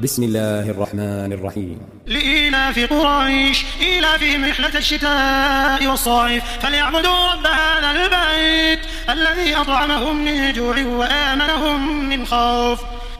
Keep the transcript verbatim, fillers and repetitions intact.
بسم الله الرحمن الرحيم. لإيلاف قريش إيلافهم رحلة الشتاء والصيف فليعبدوا رب هذا البيت الذي أطعمهم من جوع وآمنهم من خوف.